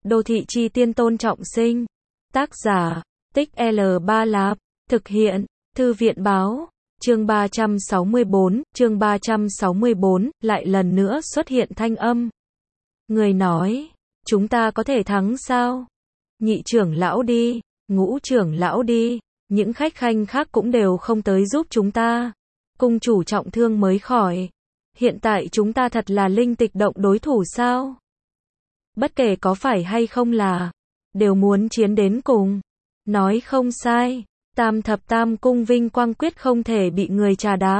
Đô thị chi tiên Tôn Trọng Sinh. Tác giả, Tích L Ba Lạp. Thực hiện, Thư viện Báo. Chương 364, lại lần nữa xuất hiện thanh âm. Người nói, chúng ta có thể thắng sao? Nhị trưởng lão đi, ngũ trưởng lão đi, những khách khanh khác cũng đều không tới giúp chúng ta. Cung chủ trọng thương mới khỏi. Hiện tại chúng ta thật là linh tịch động đối thủ sao? Bất kể có phải hay không là, đều muốn chiến đến cùng. Nói không sai, Tam thập tam cung vinh quang quyết không thể bị người trà đạp.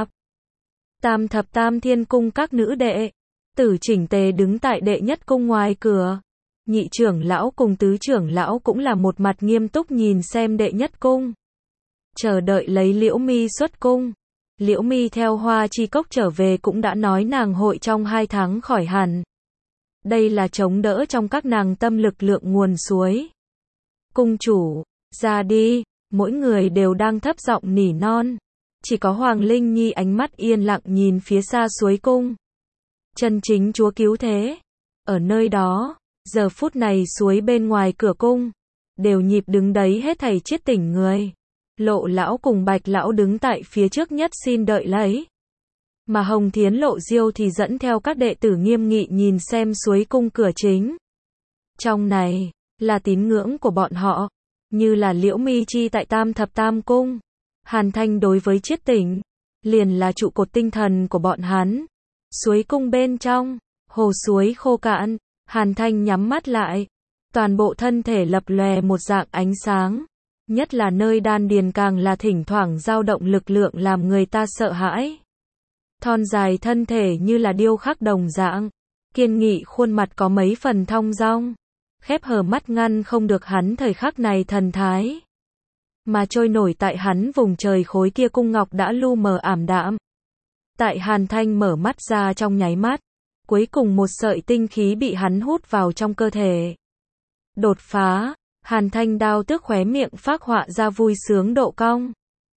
Tam thập tam thiên cung các nữ đệ tử chỉnh tề đứng tại đệ nhất cung ngoài cửa. Nhị trưởng lão cùng tứ trưởng lão cũng là một mặt nghiêm túc nhìn xem đệ nhất cung, chờ đợi lấy Liễu Mi xuất cung. Liễu Mi theo Hoa Chi Cốc trở về cũng đã nói nàng hội trong 2 tháng khỏi hẳn. Đây là chống đỡ trong các nàng tâm lực lượng nguồn suối. Cung chủ, ra đi, mỗi người đều đang thấp giọng nỉ non. Chỉ có Hoàng Linh Nhi ánh mắt yên lặng nhìn phía xa suối cung. Chân chính chúa cứu thế. Ở nơi đó, giờ phút này suối bên ngoài cửa cung, đều nhịp đứng đấy hết thảy chiết tỉnh người. Lộ lão cùng Bạch lão đứng tại phía trước nhất xin đợi lấy. Mà Hồng Thiến Lộ Diêu thì dẫn theo các đệ tử nghiêm nghị nhìn xem suối cung cửa chính. Trong này, là tín ngưỡng của bọn họ, như là Liễu Mi Chi tại Tam thập tam cung. Hàn Thanh đối với chiết tỉnh, liền là trụ cột tinh thần của bọn hắn. Suối cung bên trong, hồ suối khô cạn, Hàn Thanh nhắm mắt lại. Toàn bộ thân thể lập lòe một dạng ánh sáng. Nhất là nơi đan điền càng là thỉnh thoảng dao động lực lượng làm người ta sợ hãi. Thon dài thân thể như là điêu khắc đồng dạng. Kiên nghị khuôn mặt có mấy phần thong dong. Khép hờ mắt ngăn không được hắn thời khắc này thần thái. Mà trôi nổi tại hắn vùng trời khối kia cung ngọc đã lu mờ ảm đạm. Tại Hàn Thanh mở mắt ra trong nháy mắt, cuối cùng một sợi tinh khí bị hắn hút vào trong cơ thể. Đột phá, Hàn Thanh đao tước khóe miệng phác họa ra vui sướng độ cong.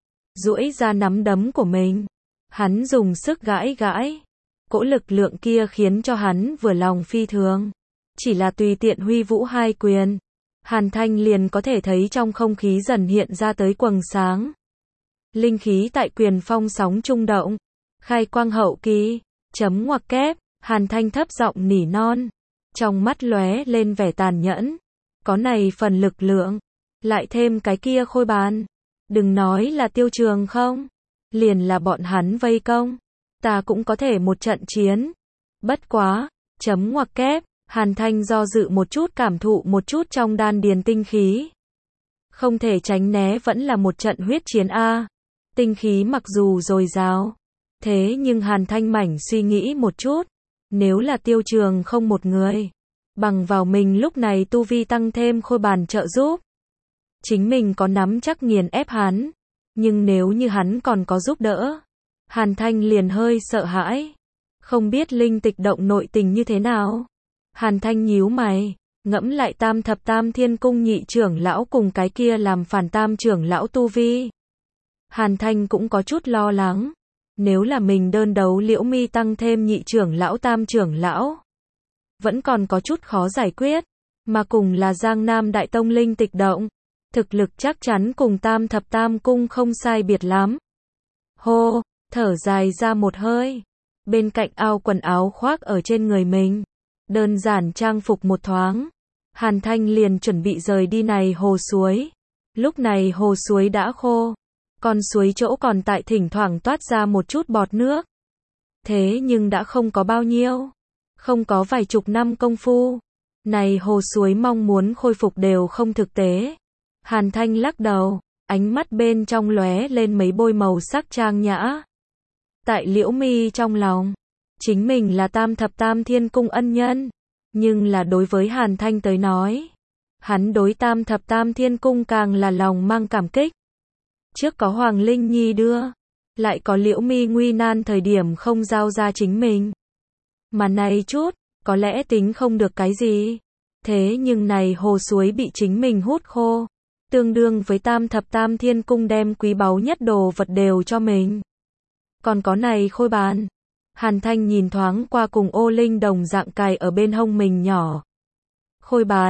Duỗi ra nắm đấm của mình, hắn dùng sức gãi gãi. Cỗ lực lượng kia khiến cho hắn vừa lòng phi thường. Chỉ là tùy tiện huy vũ 2 quyền, Hàn Thanh liền có thể thấy trong không khí dần hiện ra tới quầng sáng. Linh khí tại quyền phong sóng trung động. Khai quang hậu kỳ, chấm ngoặc kép, Hàn Thanh thấp giọng nỉ non. Trong mắt lóe lên vẻ tàn nhẫn. Có này phần lực lượng, lại thêm cái kia khôi bàn. Đừng nói là Tiêu Trường không, liền là bọn hắn vây công, ta cũng có thể một trận chiến. Bất quá, chấm ngoặc kép, Hàn Thanh do dự một chút cảm thụ một chút trong đan điền tinh khí. Không thể tránh né vẫn là một trận huyết chiến a. Tinh khí mặc dù dồi dào, thế nhưng Hàn Thanh mảnh suy nghĩ một chút, nếu là Tiêu Trường không một người, bằng vào mình lúc này tu vi tăng thêm khôi bàn trợ giúp, chính mình có nắm chắc nghiền ép hắn. Nhưng nếu như hắn còn có giúp đỡ, Hàn Thanh liền hơi sợ hãi. Không biết linh tịch động nội tình như thế nào. Hàn Thanh nhíu mày, ngẫm lại Tam thập tam thiên cung nhị trưởng lão cùng cái kia làm phản tam trưởng lão tu vi. Hàn Thanh cũng có chút lo lắng. Nếu là mình đơn đấu Liễu Mi tăng thêm nhị trưởng lão tam trưởng lão, vẫn còn có chút khó giải quyết. Mà cùng là Giang Nam Đại Tông linh tịch động, thực lực chắc chắn cùng Tam thập tam cung không sai biệt lắm. Hô, thở dài ra một hơi. Bên cạnh ao quần áo khoác ở trên người mình, đơn giản trang phục một thoáng, Hàn Thanh liền chuẩn bị rời đi này hồ suối. Lúc này hồ suối đã khô, con suối chỗ còn tại thỉnh thoảng toát ra một chút bọt nước. Thế nhưng đã không có bao nhiêu, không có vài chục năm công phu, này hồ suối mong muốn khôi phục đều không thực tế. Hàn Thanh lắc đầu, ánh mắt bên trong lóe lên mấy bôi màu sắc trang nhã. Tại Liễu Mi trong lòng, chính mình là Tam thập tam thiên cung ân nhân, nhưng là đối với Hàn Thanh tới nói, hắn đối Tam thập tam thiên cung càng là lòng mang cảm kích. Trước có Hoàng Linh Nhi đưa, lại có Liễu Mi nguy nan thời điểm không giao ra chính mình. Mà này chút, có lẽ tính không được cái gì. Thế nhưng này hồ suối bị chính mình hút khô, tương đương với Tam thập tam thiên cung đem quý báu nhất đồ vật đều cho mình. Còn có này khôi bàn. Hàn Thanh nhìn thoáng qua cùng ô linh đồng dạng cài ở bên hông mình nhỏ. Khôi bàn,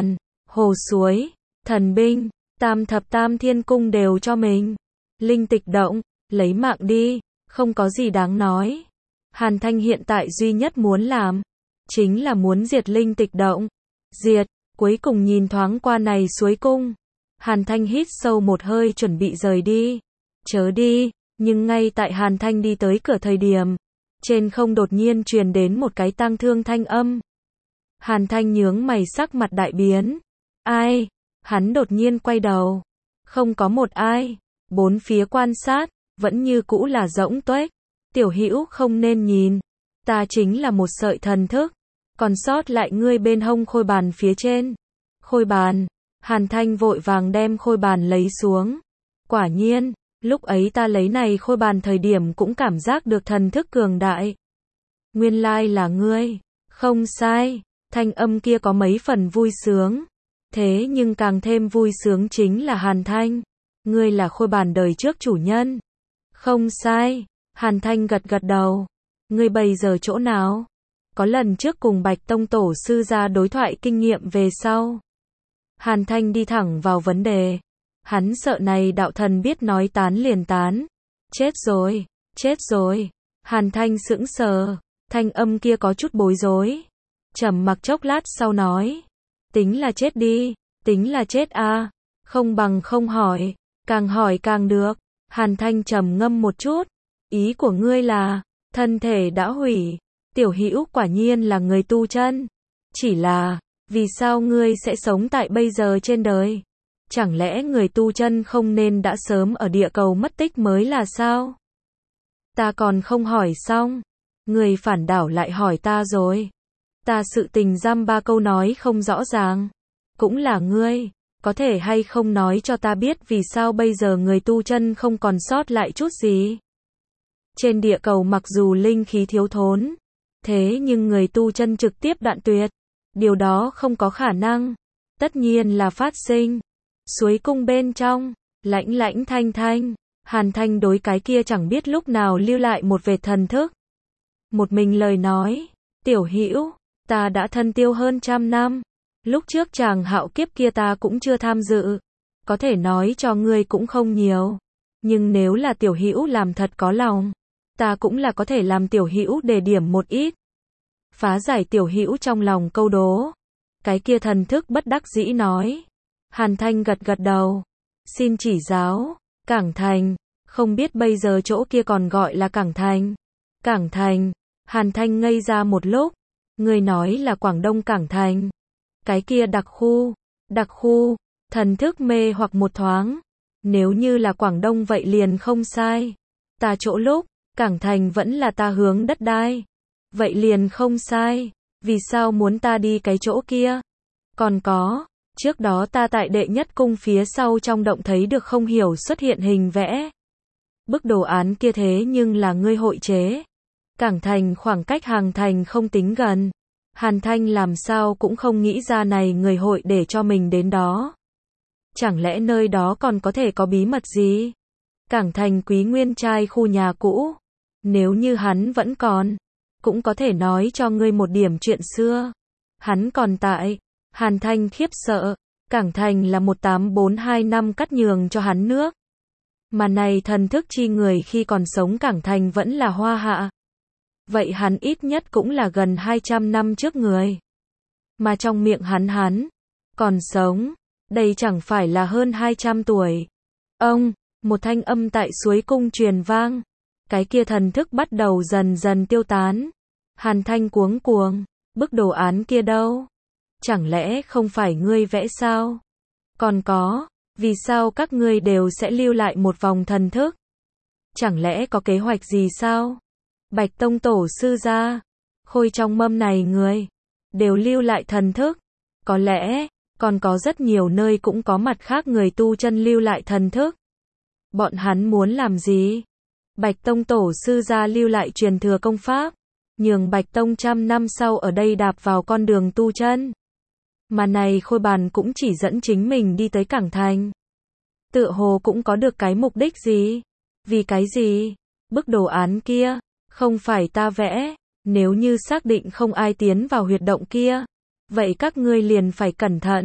hồ suối, thần binh, tam thập tam thiên cung đều cho mình. Linh tịch động, lấy mạng đi, không có gì đáng nói. Hàn Thanh hiện tại duy nhất muốn làm, chính là muốn diệt linh tịch động. Diệt, cuối cùng nhìn thoáng qua này suối cung. Hàn Thanh hít sâu một hơi chuẩn bị rời đi. Chớ đi, nhưng ngay tại Hàn Thanh đi tới cửa thời điểm, trên không đột nhiên truyền đến một cái tang thương thanh âm. Hàn Thanh nhướng mày sắc mặt đại biến. Ai? Hắn đột nhiên quay đầu. Không có một ai. Bốn phía quan sát, vẫn như cũ là rỗng tuếch. Tiểu Hữu không nên nhìn. Ta chính là một sợi thần thức. Còn sót lại ngươi bên hông khôi bàn phía trên. Khôi bàn. Hàn Thanh vội vàng đem khôi bàn lấy xuống. Quả nhiên, lúc ấy ta lấy này khôi bàn thời điểm cũng cảm giác được thần thức cường đại. Nguyên lai là ngươi. Không sai. Thanh âm kia có mấy phần vui sướng. Thế nhưng càng thêm vui sướng chính là Hàn Thanh. Ngươi là khôi bàn đời trước chủ nhân. Không sai. Hàn Thanh gật gật đầu. Ngươi bây giờ chỗ nào? Có lần trước cùng Bạch Tông Tổ sư ra đối thoại kinh nghiệm về sau. Hàn Thanh đi thẳng vào vấn đề. Hắn sợ này đạo thần biết nói tán liền tán. Chết rồi, chết rồi. Hàn Thanh sững sờ. Thanh âm kia có chút bối rối. Trầm mặc chốc lát sau nói. Tính là chết đi, tính là chết a. Không bằng không hỏi, càng hỏi càng được. Hàn Thanh trầm ngâm một chút. Ý của ngươi là, thân thể đã hủy. Tiểu Hữu quả nhiên là người tu chân. Chỉ là, vì sao ngươi sẽ sống tại bây giờ trên đời? Chẳng lẽ người tu chân không nên đã sớm ở địa cầu mất tích mới là sao? Ta còn không hỏi xong. Người phản đảo lại hỏi ta rồi. Ta sự tình dăm ba câu nói không rõ ràng. Cũng là ngươi, có thể hay không nói cho ta biết vì sao bây giờ người tu chân không còn sót lại chút gì? Trên địa cầu mặc dù linh khí thiếu thốn, thế nhưng người tu chân trực tiếp đoạn tuyệt. Điều đó không có khả năng. Tất nhiên là phát sinh. Suối cung bên trong, lãnh lãnh thanh thanh. Hàn Thanh đối cái kia chẳng biết lúc nào lưu lại một vệt thần thức. Một mình lời nói. Tiểu Hữu, ta đã thân tiêu hơn 100 năm. Lúc trước chàng hạo kiếp kia ta cũng chưa tham dự. Có thể nói cho ngươi cũng không nhiều. Nhưng nếu là Tiểu Hữu làm thật có lòng, ta cũng là có thể làm Tiểu Hữu đề điểm một ít. Phá giải Tiểu Hữu trong lòng câu đố. Cái kia thần thức bất đắc dĩ nói. Hàn Thanh gật gật đầu. Xin chỉ giáo. Cảng Thành. Không biết bây giờ chỗ kia còn gọi là Cảng Thành. Cảng Thành. Hàn Thanh ngây ra một lúc. Người nói là Quảng Đông Cảng Thành. Cái kia đặc khu. Thần thức mê hoặc một thoáng. Nếu như là Quảng Đông vậy liền không sai. Ta chỗ lúc, Cảng Thành vẫn là ta hướng đất đai. Vậy liền không sai. Vì sao muốn ta đi cái chỗ kia? Còn có, trước đó ta tại đệ nhất cung phía sau trong động thấy được không hiểu xuất hiện hình vẽ. Bức đồ án kia thế nhưng là ngươi hội chế. Cảng Thành khoảng cách Hàng Thành không tính gần. Hàn Thanh làm sao cũng không nghĩ ra này người hội để cho mình đến đó. Chẳng lẽ nơi đó còn có thể có bí mật gì? Cảng Thành Quý Nguyên trai khu nhà cũ. Nếu như hắn vẫn còn, cũng có thể nói cho ngươi một điểm chuyện xưa. Hắn còn tại. Hàn Thanh khiếp sợ. Cảng Thành là 1842 năm cắt nhường cho hắn nước. Mà này thần thức chi người khi còn sống Cảng Thành vẫn là Hoa Hạ. Vậy hắn ít nhất cũng là gần 200 năm trước người. Mà trong miệng hắn còn sống. Đây chẳng phải là hơn 200 tuổi. Ông, một thanh âm tại suối cung truyền vang. Cái kia thần thức bắt đầu dần dần tiêu tán. Hàn Thanh cuống cuồng. Bức đồ án kia đâu? Chẳng lẽ không phải ngươi vẽ sao? Còn có, vì sao các ngươi đều sẽ lưu lại một vòng thần thức? Chẳng lẽ có kế hoạch gì sao? Bạch Tông Tổ sư ra, khôi trong mâm này người, đều lưu lại thần thức. Có lẽ, còn có rất nhiều nơi cũng có mặt khác người tu chân lưu lại thần thức. Bọn hắn muốn làm gì? Bạch Tông Tổ sư ra lưu lại truyền thừa công pháp, nhường Bạch Tông 100 năm sau ở đây đạp vào con đường tu chân. Mà này khôi bàn cũng chỉ dẫn chính mình đi tới Cảng Thành. Tựa hồ cũng có được cái mục đích gì? Vì cái gì? Bức đồ án kia, không phải ta vẽ. Nếu như xác định không ai tiến vào huyệt động kia, vậy các ngươi liền phải cẩn thận.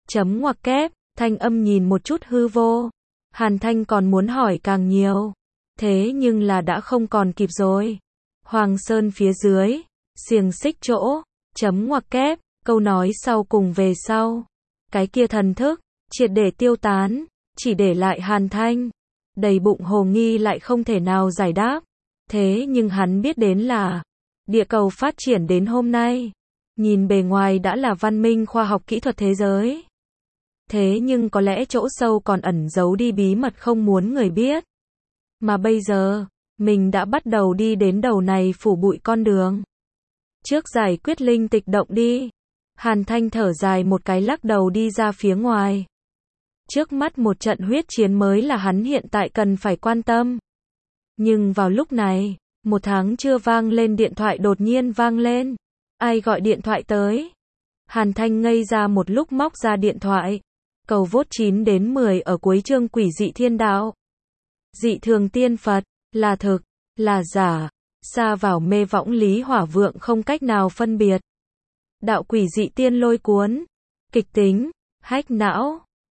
Chấm ngoặc kép, thanh âm nhìn một chút hư vô. Hàn Thanh còn muốn hỏi càng nhiều. Thế nhưng là đã không còn kịp rồi. Hoàng Sơn phía dưới, xiềng xích chỗ, chấm ngoặc kép, câu nói sau cùng về sau. Cái kia thần thức, triệt để tiêu tán, chỉ để lại Hàn Thanh. Đầy bụng hồ nghi lại không thể nào giải đáp. Thế nhưng hắn biết đến là, địa cầu phát triển đến hôm nay. Nhìn bề ngoài đã là văn minh khoa học kỹ thuật thế giới. Thế nhưng có lẽ chỗ sâu còn ẩn giấu đi bí mật không muốn người biết. Mà bây giờ, mình đã bắt đầu đi đến đầu này phủ bụi con đường. Trước giải quyết linh tịch động đi. Hàn Thanh thở dài một cái lắc đầu đi ra phía ngoài. Trước mắt một trận huyết chiến mới là hắn hiện tại cần phải quan tâm. Nhưng vào lúc này, một tháng chưa vang lên điện thoại đột nhiên vang lên. Ai gọi điện thoại tới? Hàn Thanh ngây ra một lúc móc ra điện thoại. Cầu vote 9 đến 10 ở cuối chương Quỷ dị thiên đạo. Dị thường tiên Phật, là thực, là giả, xa vào mê võng lý hỏa vượng không cách nào phân biệt. Đạo quỷ dị tiên lôi cuốn, kịch tính, hách não.